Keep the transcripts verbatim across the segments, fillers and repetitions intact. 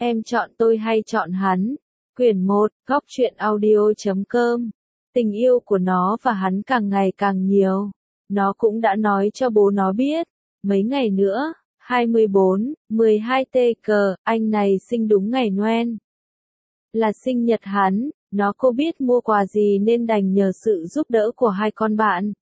Em chọn tôi hay chọn hắn? Quyển một, góc truyện audio chấm com. Tình yêu của nó và hắn càng ngày càng nhiều. Nó cũng đã nói cho bố nó biết. Mấy ngày nữa, hai mươi bốn, mười hai tê cờ, anh này sinh đúng ngày Noel. Là sinh nhật hắn, nó cô biết mua quà gì nên đành nhờ sự giúp đỡ của hai con bạn.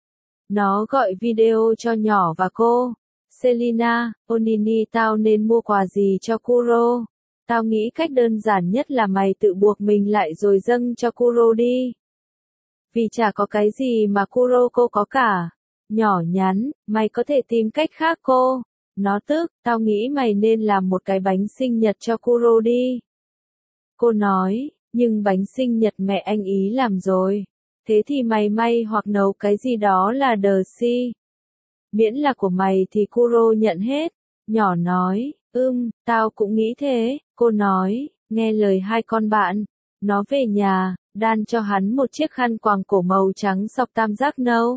Nó gọi video cho nhỏ và cô. Selina, Onini, tao nên mua quà gì cho Kuro? Tao nghĩ cách đơn giản nhất là mày tự buộc mình lại rồi dâng cho Kuro đi. Vì chả có cái gì mà Kuro cô có cả. Nhỏ nhắn, mày có thể tìm cách khác cô. Nó tức, tao nghĩ mày nên làm một cái bánh sinh nhật cho Kuro đi. Cô nói, nhưng bánh sinh nhật mẹ anh ý làm rồi. Thế thì mày may hoặc nấu cái gì đó là đờ si. Miễn là của mày thì Kuro nhận hết. Nhỏ nói, ưm, tao cũng nghĩ thế. Cô nói, nghe lời hai con bạn. Nó về nhà, đan cho hắn một chiếc khăn quàng cổ màu trắng sọc tam giác nâu.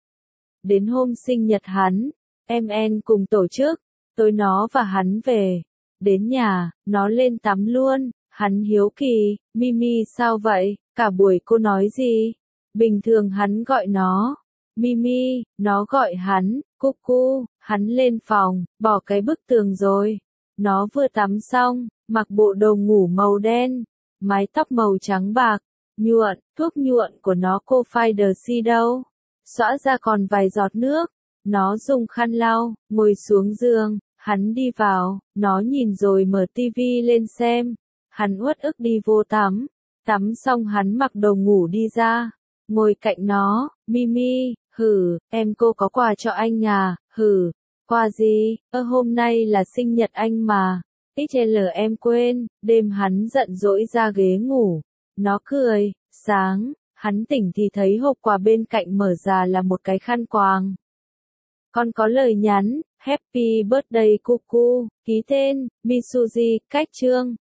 Đến hôm sinh nhật hắn, em en cùng tổ chức, tối nó và hắn về. Đến nhà, nó lên tắm luôn. Hắn hiếu kỳ, Mimi sao vậy? Cả buổi cô nói gì? Bình thường hắn gọi nó Mimi, nó gọi hắn Cucu. Hắn lên phòng, bỏ cái bức tường rồi. Nó vừa tắm xong, mặc bộ đồ ngủ màu đen, mái tóc màu trắng bạc, nhuộn, thuốc nhuộn của nó cô phai đờ si đâu. Xõa ra còn vài giọt nước. Nó dùng khăn lau, ngồi xuống giường, hắn đi vào, nó nhìn rồi mở tivi lên xem. Hắn uất ức đi vô tắm. Tắm xong hắn mặc đồ ngủ đi ra. Ngồi cạnh nó, Mimi, hử, em cô có quà cho anh à, hử, quà gì, ơ hôm nay là sinh nhật anh mà. ích lờ em quên, đêm hắn giận dỗi ra ghế ngủ. Nó cười, sáng, hắn tỉnh thì thấy hộp quà bên cạnh mở ra là một cái khăn quàng. Còn có lời nhắn, Happy Birthday Cucu, ký tên, Mitsuji, cách chương.